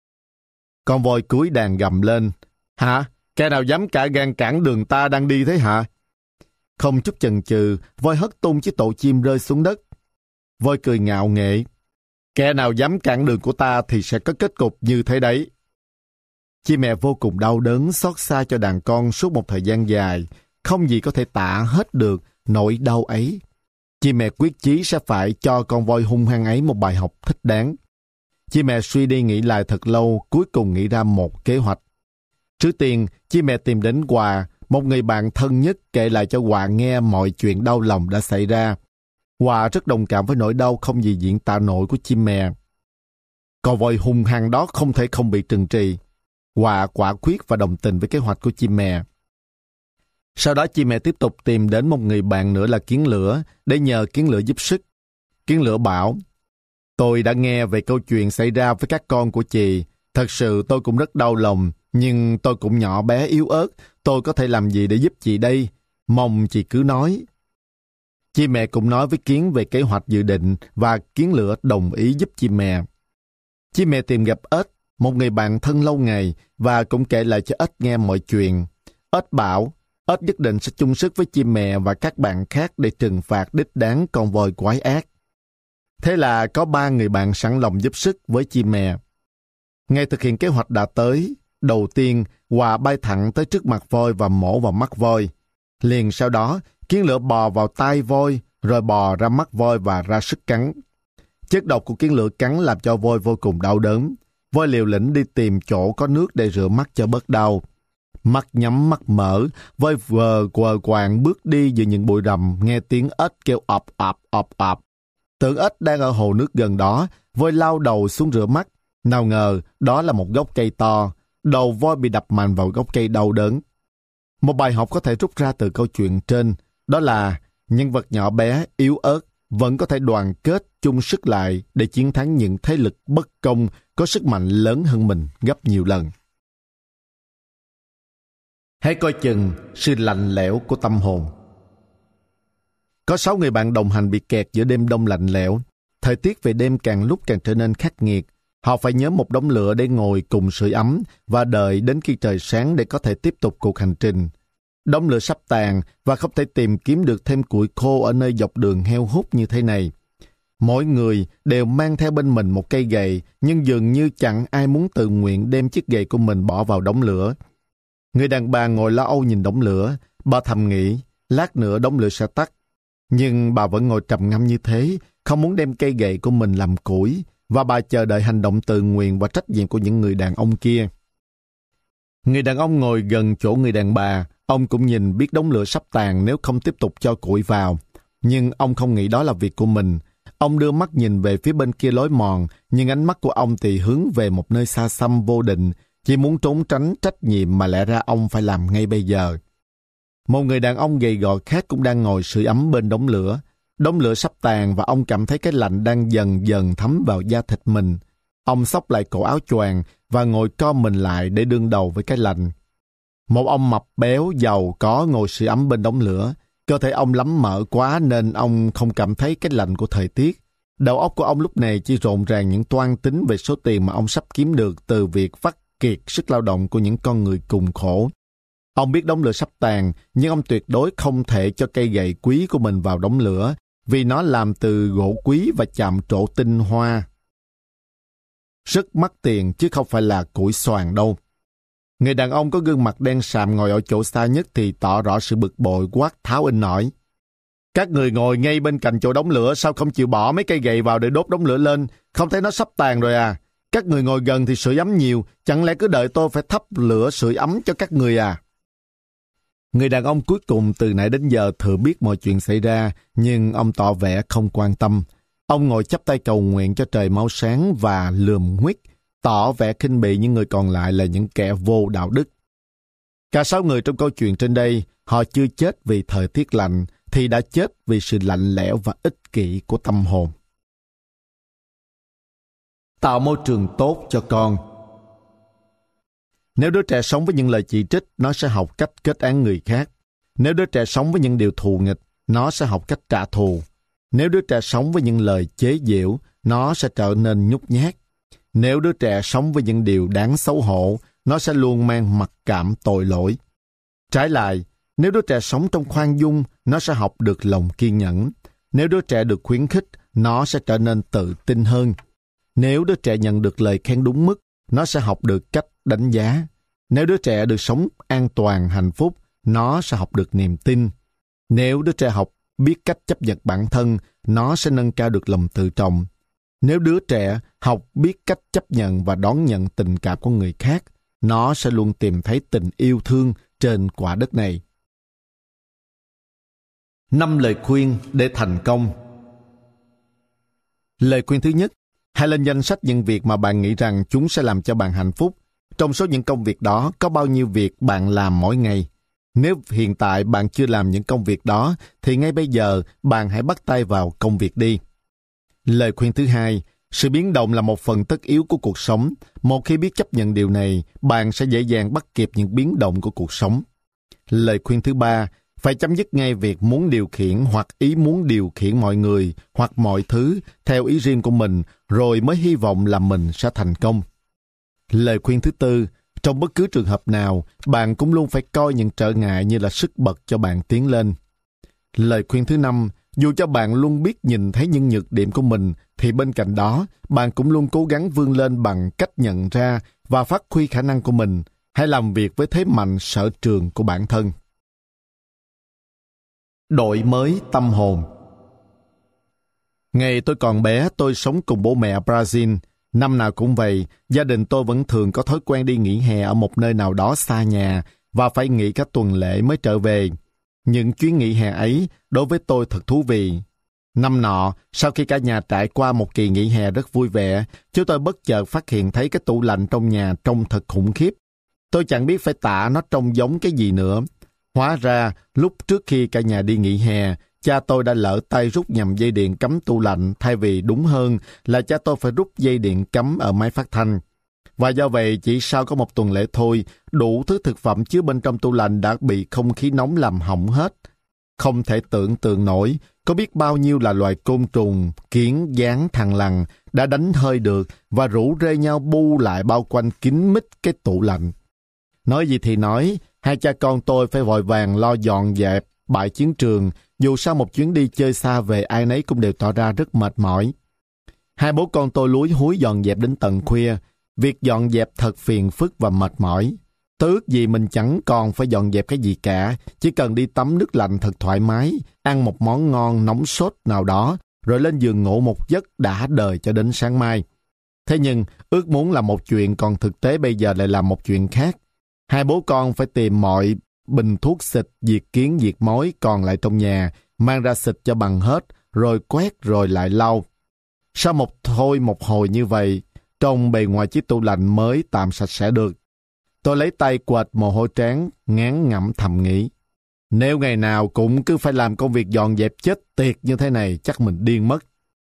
Con voi cúi đàn gầm lên. Hả? Kẻ nào dám cả gan cản đường ta đang đi thế hả? Không chút chần chừ, voi hất tung chiếc tổ chim rơi xuống đất. Voi cười ngạo nghễ. Kẻ nào dám cản đường của ta thì sẽ có kết cục như thế đấy. Chim mẹ vô cùng đau đớn xót xa cho đàn con suốt một thời gian dài, không gì có thể tả hết được nỗi đau ấy. Chim mẹ quyết chí sẽ phải cho con voi hung hăng ấy một bài học thích đáng. Chim mẹ suy đi nghĩ lại thật lâu, cuối cùng nghĩ ra một kế hoạch. Trước tiên, chim mẹ tìm đến Hòa, một người bạn thân nhất, kể lại cho Hòa nghe mọi chuyện đau lòng đã xảy ra. Hòa rất đồng cảm với nỗi đau không gì diễn tả nổi của chim mẹ. Con voi hung hăng đó không thể không bị trừng trị. Hòa quả quyết và đồng tình với kế hoạch của chim mẹ. Sau đó chim mẹ tiếp tục tìm đến một người bạn nữa là kiến lửa để nhờ kiến lửa giúp sức. Kiến lửa bảo, tôi đã nghe về câu chuyện xảy ra với các con của chị. Thật sự tôi cũng rất đau lòng, nhưng tôi cũng nhỏ bé yếu ớt. Tôi có thể làm gì để giúp chị đây? Mong chị cứ nói. Chim mẹ cũng nói với kiến về kế hoạch dự định và kiến lửa đồng ý giúp chim mẹ. Chim mẹ tìm gặp ếch, một người bạn thân lâu ngày, và cũng kể lại cho ếch nghe mọi chuyện. Ếch bảo, ếch nhất định sẽ chung sức với chim mẹ và các bạn khác để trừng phạt đích đáng con voi quái ác. Thế là có ba người bạn sẵn lòng giúp sức với chim mẹ. Ngày thực hiện kế hoạch đã tới. Đầu tiên, Hòa bay thẳng tới trước mặt voi và mổ vào mắt voi. Liền sau đó, kiến lửa bò vào tai voi, rồi bò ra mắt voi và ra sức cắn. Chất độc của kiến lửa cắn làm cho voi vô cùng đau đớn. Voi liều lĩnh đi tìm chỗ có nước để rửa mắt cho bớt đau. Mắt nhắm mắt mở, voi vờ quờ quạng bước đi giữa những bụi rậm, nghe tiếng ếch kêu ọp ọp ọp ọp. Tưởng ếch đang ở hồ nước gần đó, voi lao đầu xuống rửa mắt. Nào ngờ, đó là một gốc cây to. Đầu voi bị đập mạnh vào gốc cây đau đớn. Một bài học có thể rút ra từ câu chuyện trên, đó là nhân vật nhỏ bé, yếu ớt, vẫn có thể đoàn kết chung sức lại để chiến thắng những thế lực bất công có sức mạnh lớn hơn mình gấp nhiều lần. Hãy coi chừng sự lạnh lẽo của tâm hồn. Có sáu người bạn đồng hành bị kẹt giữa đêm đông lạnh lẽo. Thời tiết về đêm càng lúc càng trở nên khắc nghiệt. Họ phải nhóm một đống lửa để ngồi cùng sưởi ấm và đợi đến khi trời sáng để có thể tiếp tục cuộc hành trình. Đống lửa sắp tàn và không thể tìm kiếm được thêm củi khô ở nơi dọc đường heo hút như thế này. Mỗi người đều mang theo bên mình một cây gậy, nhưng dường như chẳng ai muốn tự nguyện đem chiếc gậy của mình bỏ vào đống lửa. Người đàn bà ngồi lo âu nhìn đống lửa, bà thầm nghĩ, lát nữa đống lửa sẽ tắt. Nhưng bà vẫn ngồi trầm ngâm như thế, không muốn đem cây gậy của mình làm củi, và bà chờ đợi hành động tự nguyện và trách nhiệm của những người đàn ông kia. Người đàn ông ngồi gần chỗ người đàn bà, ông cũng nhìn biết đống lửa sắp tàn nếu không tiếp tục cho củi vào. Nhưng ông không nghĩ đó là việc của mình. Ông đưa mắt nhìn về phía bên kia lối mòn, nhưng ánh mắt của ông thì hướng về một nơi xa xăm vô định, chỉ muốn trốn tránh trách nhiệm mà lẽ ra ông phải làm ngay bây giờ. Một người đàn ông gầy gò khác cũng đang ngồi sưởi ấm bên đống lửa. Đống lửa sắp tàn và ông cảm thấy cái lạnh đang dần dần thấm vào da thịt mình. Ông xốc lại cổ áo choàng và ngồi co mình lại để đương đầu với cái lạnh. Một ông mập béo giàu có ngồi sưởi ấm bên đống lửa. Cơ thể ông lắm mỡ quá nên ông không cảm thấy cái lạnh của thời tiết. Đầu óc của ông lúc này chỉ rộn ràng những toan tính về số tiền mà ông sắp kiếm được từ việc vắt kiệt sức lao động của những con người cùng khổ. Ông biết đống lửa sắp tàn, nhưng ông tuyệt đối không thể cho cây gậy quý của mình vào đống lửa, vì nó làm từ gỗ quý và chạm trổ tinh hoa. Rất mắc tiền chứ không phải là củi xoàn đâu. Người đàn ông có gương mặt đen sạm ngồi ở chỗ xa nhất thì tỏ rõ sự bực bội, quát tháo in nói. Các người ngồi ngay bên cạnh chỗ đống lửa, sao không chịu bỏ mấy cây gậy vào để đốt đống lửa lên? Không thấy nó sắp tàn rồi à? Các người ngồi gần thì sưởi ấm nhiều, chẳng lẽ cứ đợi tôi phải thắp lửa sưởi ấm cho các người à? Người đàn ông cuối cùng từ nãy đến giờ thừa biết mọi chuyện xảy ra, nhưng ông tỏ vẻ không quan tâm. Ông ngồi chắp tay cầu nguyện cho trời mau sáng và lườm nguýt, tỏ vẻ khinh bỉ những người còn lại là những kẻ vô đạo đức. Cả sáu người trong câu chuyện trên đây, họ chưa chết vì thời tiết lạnh, thì đã chết vì sự lạnh lẽo và ích kỷ của tâm hồn. Tạo môi trường tốt cho con. Nếu đứa trẻ sống với những lời chỉ trích, nó sẽ học cách kết án người khác. Nếu đứa trẻ sống với những điều thù nghịch, nó sẽ học cách trả thù. Nếu đứa trẻ sống với những lời chế giễu, nó sẽ trở nên nhút nhát. Nếu đứa trẻ sống với những điều đáng xấu hổ, nó sẽ luôn mang mặc cảm tội lỗi. Trái lại, nếu đứa trẻ sống trong khoan dung, nó sẽ học được lòng kiên nhẫn. Nếu đứa trẻ được khuyến khích, nó sẽ trở nên tự tin hơn. Nếu đứa trẻ nhận được lời khen đúng mức, nó sẽ học được cách đánh giá. Nếu đứa trẻ được sống an toàn, hạnh phúc, nó sẽ học được niềm tin. Nếu đứa trẻ học biết cách chấp nhận bản thân, nó sẽ nâng cao được lòng tự trọng. Nếu đứa trẻ học biết cách chấp nhận và đón nhận tình cảm của người khác, nó sẽ luôn tìm thấy tình yêu thương trên quả đất này. Năm lời khuyên để thành công. Lời khuyên thứ nhất, hãy lên danh sách những việc mà bạn nghĩ rằng chúng sẽ làm cho bạn hạnh phúc. Trong số những công việc đó, có bao nhiêu việc bạn làm mỗi ngày? Nếu hiện tại bạn chưa làm những công việc đó, thì ngay bây giờ bạn hãy bắt tay vào công việc đi. Lời khuyên thứ hai, sự biến động là một phần tất yếu của cuộc sống. Một khi biết chấp nhận điều này, bạn sẽ dễ dàng bắt kịp những biến động của cuộc sống. Lời khuyên thứ ba, phải chấm dứt ngay việc muốn điều khiển hoặc ý muốn điều khiển mọi người hoặc mọi thứ theo ý riêng của mình, rồi mới hy vọng là mình sẽ thành công. Lời khuyên thứ tư, trong bất cứ trường hợp nào, bạn cũng luôn phải coi những trở ngại như là sức bật cho bạn tiến lên. Lời khuyên thứ năm, dù cho bạn luôn biết nhìn thấy những nhược điểm của mình, thì bên cạnh đó, bạn cũng luôn cố gắng vươn lên bằng cách nhận ra và phát huy khả năng của mình. Hãy làm việc với thế mạnh sở trường của bản thân. Đổi mới tâm hồn. Ngày tôi còn bé, tôi sống cùng bố mẹ ở Brazil. Năm nào cũng vậy, gia đình tôi vẫn thường có thói quen đi nghỉ hè ở một nơi nào đó xa nhà và phải nghỉ cả tuần lễ mới trở về. Những chuyến nghỉ hè ấy đối với tôi thật thú vị. Năm nọ, sau khi cả nhà trải qua một kỳ nghỉ hè rất vui vẻ, chúng tôi bất chợt phát hiện thấy cái tủ lạnh trong nhà trông thật khủng khiếp. Tôi chẳng biết phải tả nó trông giống cái gì nữa. Hóa ra, lúc trước khi cả nhà đi nghỉ hè, cha tôi đã lỡ tay rút nhầm dây điện cắm tủ lạnh, thay vì đúng hơn là cha tôi phải rút dây điện cắm ở máy phát thanh. Và do vậy, chỉ sau có một tuần lễ thôi, đủ thứ thực phẩm chứa bên trong tủ lạnh đã bị không khí nóng làm hỏng hết. Không thể tưởng tượng nổi, có biết bao nhiêu là loài côn trùng, kiến, gián, thằn lằn đã đánh hơi được và rủ rê nhau bu lại bao quanh kín mít cái tủ lạnh. Nói gì thì nói, hai cha con tôi phải vội vàng lo dọn dẹp bãi chiến trường, dù sau một chuyến đi chơi xa về ai nấy cũng đều tỏ ra rất mệt mỏi. Hai bố con tôi lúi húi dọn dẹp đến tận khuya. Việc dọn dẹp thật phiền phức và mệt mỏi. Tôi ước gì mình chẳng còn phải dọn dẹp cái gì cả, chỉ cần đi tắm nước lạnh thật thoải mái, ăn một món ngon nóng sốt nào đó, rồi lên giường ngủ một giấc đã đời cho đến sáng mai. Thế nhưng, ước muốn là một chuyện, còn thực tế bây giờ lại là một chuyện khác. Hai bố con phải tìm mọi bình thuốc xịt, diệt kiến, diệt mối còn lại trong nhà, mang ra xịt cho bằng hết, rồi quét rồi lại lau. Sau một thôi một hồi như vậy, trong bề ngoài chiếc tủ lạnh mới tạm sạch sẽ được. Tôi lấy tay quệt mồ hôi trán, ngán ngẩm thầm nghĩ. Nếu ngày nào cũng cứ phải làm công việc dọn dẹp chết tiệt như thế này, chắc mình điên mất.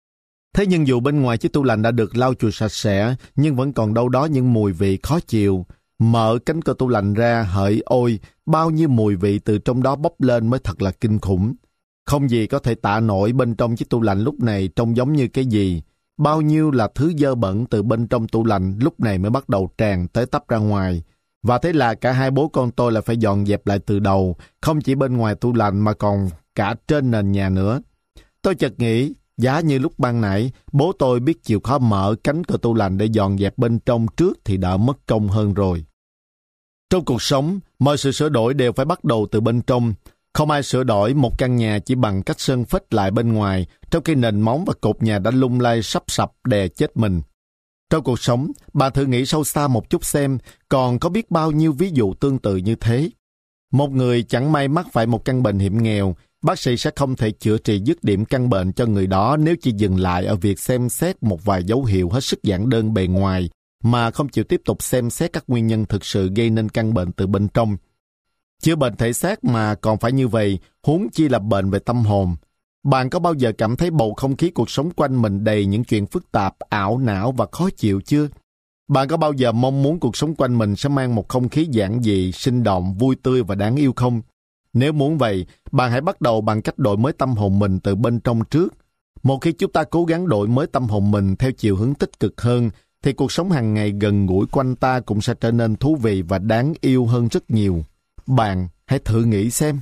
Thế nhưng dù bên ngoài chiếc tủ lạnh đã được lau chùi sạch sẽ, nhưng vẫn còn đâu đó những mùi vị khó chịu. Mở cánh cửa tủ lạnh ra, hỡi ôi, bao nhiêu mùi vị từ trong đó bốc lên mới thật là kinh khủng. Không gì có thể tả nổi bên trong chiếc tủ lạnh lúc này trông giống như cái gì. Bao nhiêu là thứ dơ bẩn từ bên trong tủ lạnh lúc này mới bắt đầu tràn tới tấp ra ngoài. Và thế là cả hai bố con tôi là phải dọn dẹp lại từ đầu, không chỉ bên ngoài tủ lạnh mà còn cả trên nền nhà nữa. Tôi chợt nghĩ, giá như lúc ban nãy, bố tôi biết chịu khó mở cánh cửa tủ lạnh để dọn dẹp bên trong trước thì đỡ mất công hơn rồi. Trong cuộc sống, mọi sự sửa đổi đều phải bắt đầu từ bên trong. Không ai sửa đổi một căn nhà chỉ bằng cách sơn phết lại bên ngoài, trong khi nền móng và cột nhà đã lung lay sắp sập đè chết mình. Trong cuộc sống, bạn thử nghĩ sâu xa một chút xem, còn có biết bao nhiêu ví dụ tương tự như thế. Một người chẳng may mắc phải một căn bệnh hiểm nghèo, bác sĩ sẽ không thể chữa trị dứt điểm căn bệnh cho người đó nếu chỉ dừng lại ở việc xem xét một vài dấu hiệu hết sức giản đơn bề ngoài, mà không chịu tiếp tục xem xét các nguyên nhân thực sự gây nên căn bệnh từ bên trong. Chữa bệnh thể xác mà còn phải như vậy, huống chi là bệnh về tâm hồn. Bạn có bao giờ cảm thấy bầu không khí cuộc sống quanh mình đầy những chuyện phức tạp, ảo não và khó chịu chưa? Bạn có bao giờ mong muốn cuộc sống quanh mình sẽ mang một không khí giản dị, sinh động, vui tươi và đáng yêu không? Nếu muốn vậy, bạn hãy bắt đầu bằng cách đổi mới tâm hồn mình từ bên trong trước. Một khi chúng ta cố gắng đổi mới tâm hồn mình theo chiều hướng tích cực hơn, thì cuộc sống hàng ngày gần gũi quanh ta cũng sẽ trở nên thú vị và đáng yêu hơn rất nhiều. Bạn hãy thử nghĩ xem.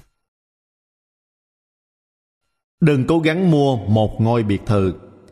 Đừng cố gắng mua một ngôi biệt thự.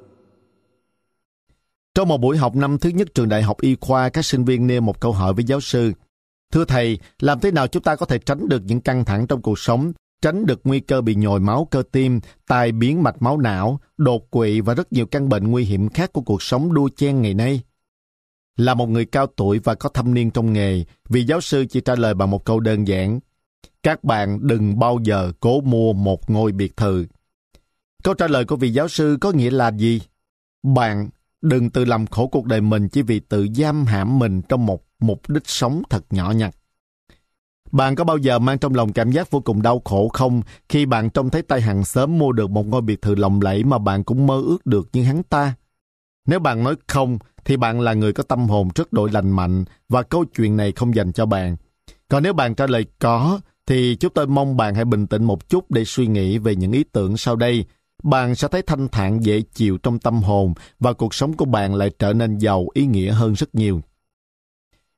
Trong một buổi học năm thứ nhất trường đại học y khoa, các sinh viên nêu một câu hỏi với giáo sư. Thưa thầy, làm thế nào chúng ta có thể tránh được những căng thẳng trong cuộc sống, tránh được nguy cơ bị nhồi máu cơ tim, tai biến mạch máu não, đột quỵ và rất nhiều căn bệnh nguy hiểm khác của cuộc sống đua chen ngày nay? Là một người cao tuổi và có thâm niên trong nghề, vị giáo sư chỉ trả lời bằng một câu đơn giản. Các bạn đừng bao giờ cố mua một ngôi biệt thự. Câu trả lời của vị giáo sư có nghĩa là gì? Bạn đừng tự làm khổ cuộc đời mình chỉ vì tự giam hãm mình trong một mục đích sống thật nhỏ nhặt. Bạn có bao giờ mang trong lòng cảm giác vô cùng đau khổ không khi bạn trông thấy tay hàng xóm mua được một ngôi biệt thự lộng lẫy mà bạn cũng mơ ước được như hắn ta? Nếu bạn nói không, thì bạn là người có tâm hồn rất đổi lành mạnh và câu chuyện này không dành cho bạn. Còn nếu bạn trả lời có, thì chúng tôi mong bạn hãy bình tĩnh một chút để suy nghĩ về những ý tưởng sau đây. Bạn sẽ thấy thanh thản dễ chịu trong tâm hồn và cuộc sống của bạn lại trở nên giàu ý nghĩa hơn rất nhiều.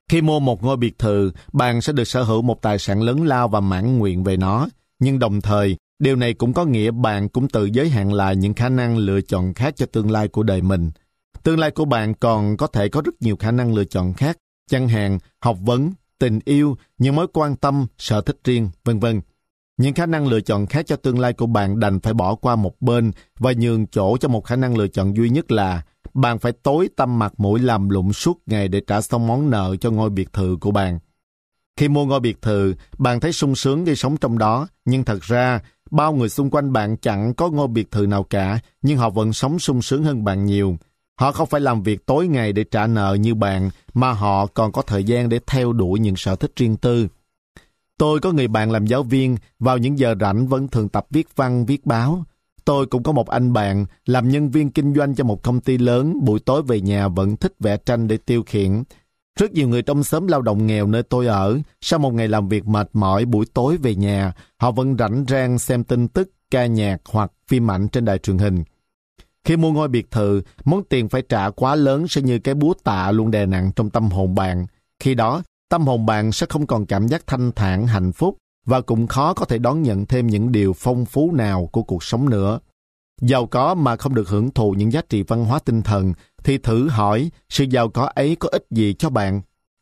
Khi mua một ngôi biệt thự, bạn sẽ được sở hữu một tài sản lớn lao và mãn nguyện về nó. Nhưng đồng thời, điều này cũng có nghĩa bạn cũng tự giới hạn lại những khả năng lựa chọn khác cho tương lai của đời mình. Tương lai của bạn còn có thể có rất nhiều khả năng lựa chọn khác, chẳng hạn học vấn, tình yêu, những mối quan tâm, sở thích riêng, vân vân. Những khả năng lựa chọn khác cho tương lai của bạn đành phải bỏ qua một bên và nhường chỗ cho một khả năng lựa chọn duy nhất là bạn phải tối tăm mặt mũi làm lụng suốt ngày để trả xong món nợ cho ngôi biệt thự của bạn. Khi mua ngôi biệt thự, bạn thấy sung sướng khi sống trong đó, nhưng thật ra, bao người xung quanh bạn chẳng có ngôi biệt thự nào cả, nhưng họ vẫn sống sung sướng hơn bạn nhiều. Họ không phải làm việc tối ngày để trả nợ như bạn, mà họ còn có thời gian để theo đuổi những sở thích riêng tư. Tôi có người bạn làm giáo viên, vào những giờ rảnh vẫn thường tập viết văn, viết báo. Tôi cũng có một anh bạn làm nhân viên kinh doanh cho một công ty lớn, buổi tối về nhà vẫn thích vẽ tranh để tiêu khiển. Rất nhiều người trong xóm lao động nghèo nơi tôi ở, sau một ngày làm việc mệt mỏi buổi tối về nhà, họ vẫn rảnh rang xem tin tức, ca nhạc hoặc phim ảnh trên đài truyền hình. Khi mua ngôi biệt thự, món tiền phải trả quá lớn sẽ như cái búa tạ luôn đè nặng trong tâm hồn bạn. Khi đó, tâm hồn bạn sẽ không còn cảm giác thanh thản, hạnh phúc và cũng khó có thể đón nhận thêm những điều phong phú nào của cuộc sống nữa. Giàu có mà không được hưởng thụ những giá trị văn hóa tinh thần thì thử hỏi sự giàu có ấy có ích gì cho bạn?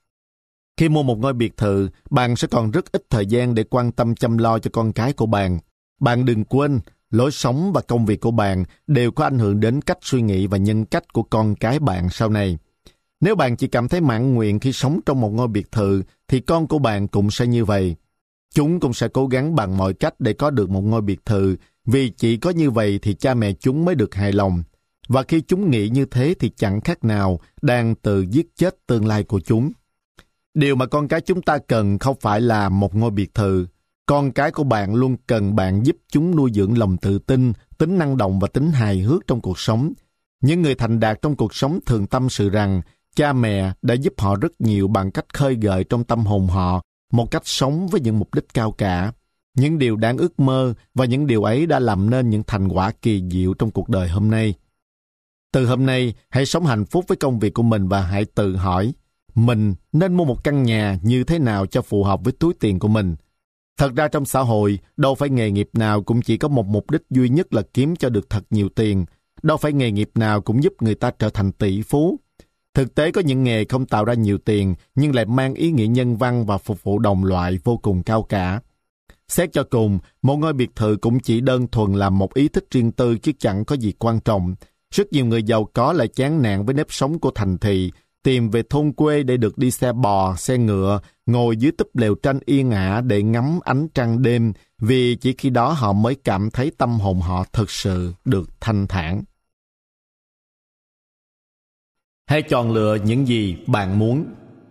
Khi mua một ngôi biệt thự, bạn sẽ còn rất ít thời gian để quan tâm chăm lo cho con cái của bạn. Bạn đừng quên, lối sống và công việc của bạn đều có ảnh hưởng đến cách suy nghĩ và nhân cách của con cái bạn sau này. Nếu bạn chỉ cảm thấy mãn nguyện khi sống trong một ngôi biệt thự, thì con của bạn cũng sẽ như vậy. Chúng cũng sẽ cố gắng bằng mọi cách để có được một ngôi biệt thự, vì chỉ có như vậy thì cha mẹ chúng mới được hài lòng. Và khi chúng nghĩ như thế thì chẳng khác nào đang tự giết chết tương lai của chúng. Điều mà con cái chúng ta cần không phải là một ngôi biệt thự. Con cái của bạn luôn cần bạn giúp chúng nuôi dưỡng lòng tự tin, tính năng động và tính hài hước trong cuộc sống. Những người thành đạt trong cuộc sống thường tâm sự rằng cha mẹ đã giúp họ rất nhiều bằng cách khơi gợi trong tâm hồn họ một cách sống với những mục đích cao cả. Những điều đáng ước mơ và những điều ấy đã làm nên những thành quả kỳ diệu trong cuộc đời hôm nay. Từ hôm nay, hãy sống hạnh phúc với công việc của mình và hãy tự hỏi, mình nên mua một căn nhà như thế nào cho phù hợp với túi tiền của mình. Thật ra trong xã hội, đâu phải nghề nghiệp nào cũng chỉ có một mục đích duy nhất là kiếm cho được thật nhiều tiền. Đâu phải nghề nghiệp nào cũng giúp người ta trở thành tỷ phú. Thực tế có những nghề không tạo ra nhiều tiền nhưng lại mang ý nghĩa nhân văn và phục vụ đồng loại vô cùng cao cả. Xét cho cùng, một ngôi biệt thự cũng chỉ đơn thuần là một ý thích riêng tư chứ chẳng có gì quan trọng. Rất nhiều người giàu có lại chán nản với nếp sống của thành thị, tìm về thôn quê để được đi xe bò, xe ngựa, ngồi dưới túp lều tranh yên ả để ngắm ánh trăng đêm, vì chỉ khi đó họ mới cảm thấy tâm hồn họ thực sự được thanh thản. Hãy chọn lựa những gì bạn muốn.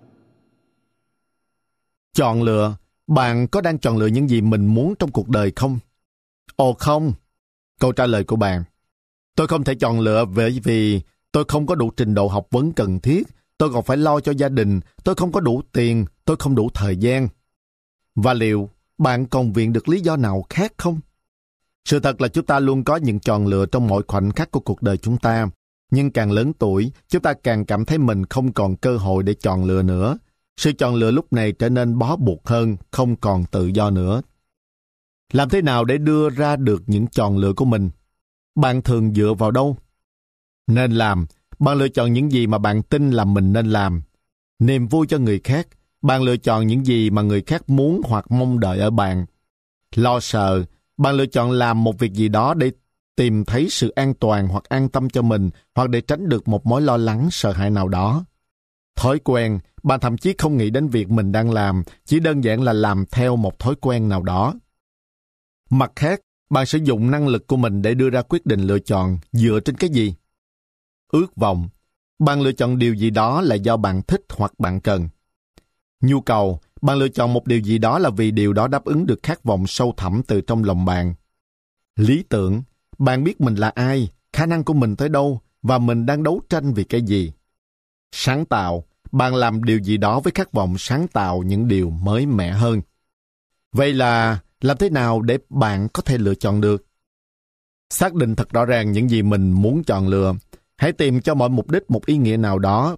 Chọn lựa, bạn có đang chọn lựa những gì mình muốn trong cuộc đời không? Ồ không, câu trả lời của bạn. Tôi không thể chọn lựa bởi vì tôi không có đủ trình độ học vấn cần thiết, tôi còn phải lo cho gia đình, tôi không có đủ tiền, tôi không đủ thời gian. Và liệu bạn còn viện được lý do nào khác không? Sự thật là chúng ta luôn có những chọn lựa trong mỗi khoảnh khắc của cuộc đời chúng ta. Nhưng càng lớn tuổi, chúng ta càng cảm thấy mình không còn cơ hội để chọn lựa nữa. Sự chọn lựa lúc này trở nên bó buộc hơn, không còn tự do nữa. Làm thế nào để đưa ra được những chọn lựa của mình? Bạn thường dựa vào đâu? Nên làm, bạn lựa chọn những gì mà bạn tin là mình nên làm. Niềm vui cho người khác, bạn lựa chọn những gì mà người khác muốn hoặc mong đợi ở bạn. Lo sợ, bạn lựa chọn làm một việc gì đó để tìm thấy sự an toàn hoặc an tâm cho mình, hoặc để tránh được một mối lo lắng, sợ hãi nào đó. Thói quen, bạn thậm chí không nghĩ đến việc mình đang làm, chỉ đơn giản là làm theo một thói quen nào đó. Mặt khác, bạn sử dụng năng lực của mình để đưa ra quyết định lựa chọn dựa trên cái gì? Ước vọng, bạn lựa chọn điều gì đó là do bạn thích hoặc bạn cần. Nhu cầu, bạn lựa chọn một điều gì đó là vì điều đó đáp ứng được khát vọng sâu thẳm từ trong lòng bạn. Lý tưởng, bạn biết mình là ai, khả năng của mình tới đâu và mình đang đấu tranh vì cái gì. Sáng tạo, bạn làm điều gì đó với khát vọng sáng tạo những điều mới mẻ hơn. Vậy là làm thế nào để bạn có thể lựa chọn được? Xác định thật rõ ràng những gì mình muốn chọn lựa. Hãy tìm cho mọi mục đích một ý nghĩa nào đó.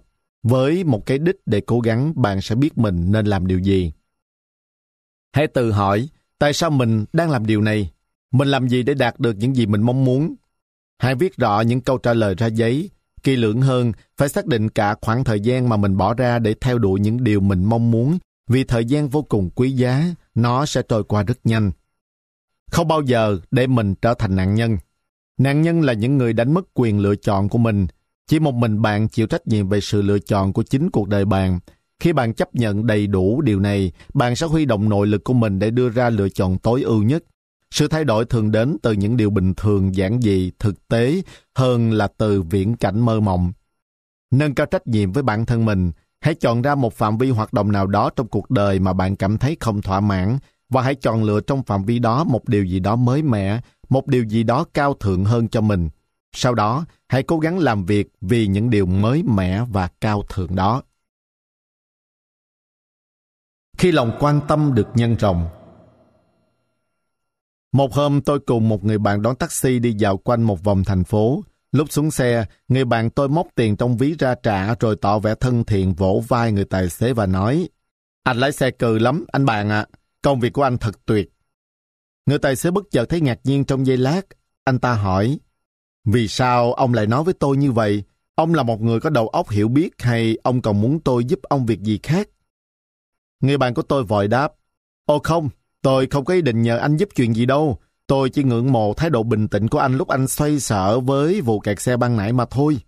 Với một cái đích để cố gắng, bạn sẽ biết mình nên làm điều gì. Hãy tự hỏi, tại sao mình đang làm điều này? Mình làm gì để đạt được những gì mình mong muốn? Hãy viết rõ những câu trả lời ra giấy. Kỹ lưỡng hơn, phải xác định cả khoảng thời gian mà mình bỏ ra để theo đuổi những điều mình mong muốn, vì thời gian vô cùng quý giá, nó sẽ trôi qua rất nhanh. Không bao giờ để mình trở thành nạn nhân. Nạn nhân là những người đánh mất quyền lựa chọn của mình. Chỉ một mình bạn chịu trách nhiệm về sự lựa chọn của chính cuộc đời bạn. Khi bạn chấp nhận đầy đủ điều này, bạn sẽ huy động nội lực của mình để đưa ra lựa chọn tối ưu nhất. Sự thay đổi thường đến từ những điều bình thường, giản dị, thực tế hơn là từ viễn cảnh mơ mộng. Nâng cao trách nhiệm với bản thân mình. Hãy chọn ra một phạm vi hoạt động nào đó trong cuộc đời mà bạn cảm thấy không thỏa mãn, và hãy chọn lựa trong phạm vi đó một điều gì đó mới mẻ, một điều gì đó cao thượng hơn cho mình. Sau đó, hãy cố gắng làm việc vì những điều mới mẻ và cao thượng đó. Khi lòng quan tâm được nhân rộng. Một hôm tôi cùng một người bạn đón taxi đi dạo quanh một vòng thành phố. Lúc xuống xe, người bạn tôi móc tiền trong ví ra trả rồi tỏ vẻ thân thiện vỗ vai người tài xế và nói: "Anh lái xe cừ lắm, anh bạn ạ. À. Công việc của anh thật tuyệt." Người tài xế bất chợt thấy ngạc nhiên trong giây lát. Anh ta hỏi: "Vì sao ông lại nói với tôi như vậy? Ông là một người có đầu óc hiểu biết hay ông còn muốn tôi giúp ông việc gì khác?" Người bạn của tôi vội đáp: "Ồ không, tôi không có ý định nhờ anh giúp chuyện gì đâu. Tôi chỉ ngưỡng mộ thái độ bình tĩnh của anh lúc anh xoay sở với vụ kẹt xe ban nãy mà thôi."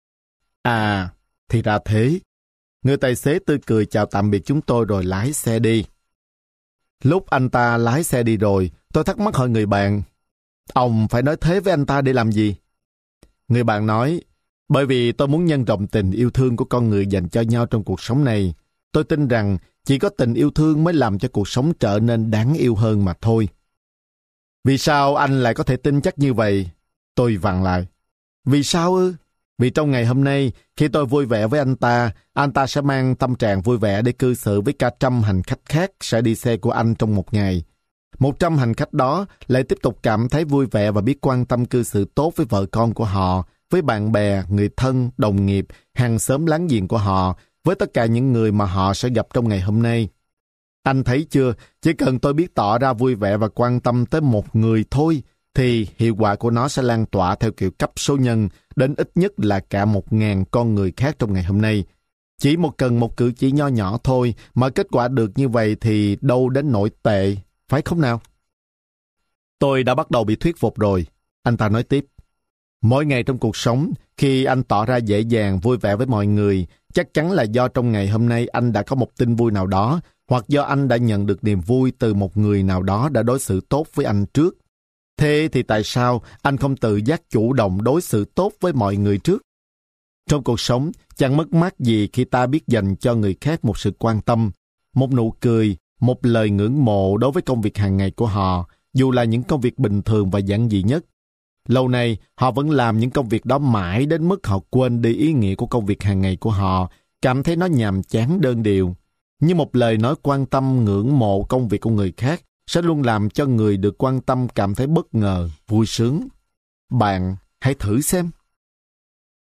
À, thì ra thế. Người tài xế tươi cười chào tạm biệt chúng tôi rồi lái xe đi. Lúc anh ta lái xe đi rồi, tôi thắc mắc hỏi người bạn: "Ông phải nói thế với anh ta để làm gì?" Người bạn nói: "Bởi vì tôi muốn nhân rộng tình yêu thương của con người dành cho nhau trong cuộc sống này. Tôi tin rằng chỉ có tình yêu thương mới làm cho cuộc sống trở nên đáng yêu hơn mà thôi." "Vì sao anh lại có thể tin chắc như vậy?" Tôi vặn lại. "Vì sao ư? Vì trong ngày hôm nay, khi tôi vui vẻ với anh ta, anh ta sẽ mang tâm trạng vui vẻ để cư xử với cả trăm hành khách khác sẽ đi xe của anh trong một ngày. Một trăm hành khách đó lại tiếp tục cảm thấy vui vẻ và biết quan tâm cư xử tốt với vợ con của họ, với bạn bè, người thân, đồng nghiệp, hàng xóm láng giềng của họ, với tất cả những người mà họ sẽ gặp trong ngày hôm nay. Anh thấy chưa, chỉ cần tôi biết tỏ ra vui vẻ và quan tâm tới một người thôi, thì hiệu quả của nó sẽ lan tỏa theo kiểu cấp số nhân đến ít nhất là cả một ngàn con người khác trong ngày hôm nay. Chỉ một cần một cử chỉ nho nhỏ thôi mà kết quả được như vậy thì đâu đến nỗi tệ, phải không nào?" Tôi đã bắt đầu bị thuyết phục rồi. Anh ta nói tiếp: "Mỗi ngày trong cuộc sống, khi anh tỏ ra dễ dàng, vui vẻ với mọi người, chắc chắn là do trong ngày hôm nay anh đã có một tin vui nào đó, hoặc do anh đã nhận được niềm vui từ một người nào đó đã đối xử tốt với anh trước. Thế thì tại sao anh không tự giác chủ động đối xử tốt với mọi người trước? Trong cuộc sống, chẳng mất mát gì khi ta biết dành cho người khác một sự quan tâm, một nụ cười, một lời ngưỡng mộ đối với công việc hàng ngày của họ, dù là những công việc bình thường và giản dị nhất. Lâu nay, họ vẫn làm những công việc đó mãi đến mức họ quên đi ý nghĩa của công việc hàng ngày của họ, cảm thấy nó nhàm chán đơn điệu. Nhưng một lời nói quan tâm ngưỡng mộ công việc của người khác sẽ luôn làm cho người được quan tâm cảm thấy bất ngờ, vui sướng. Bạn hãy thử xem."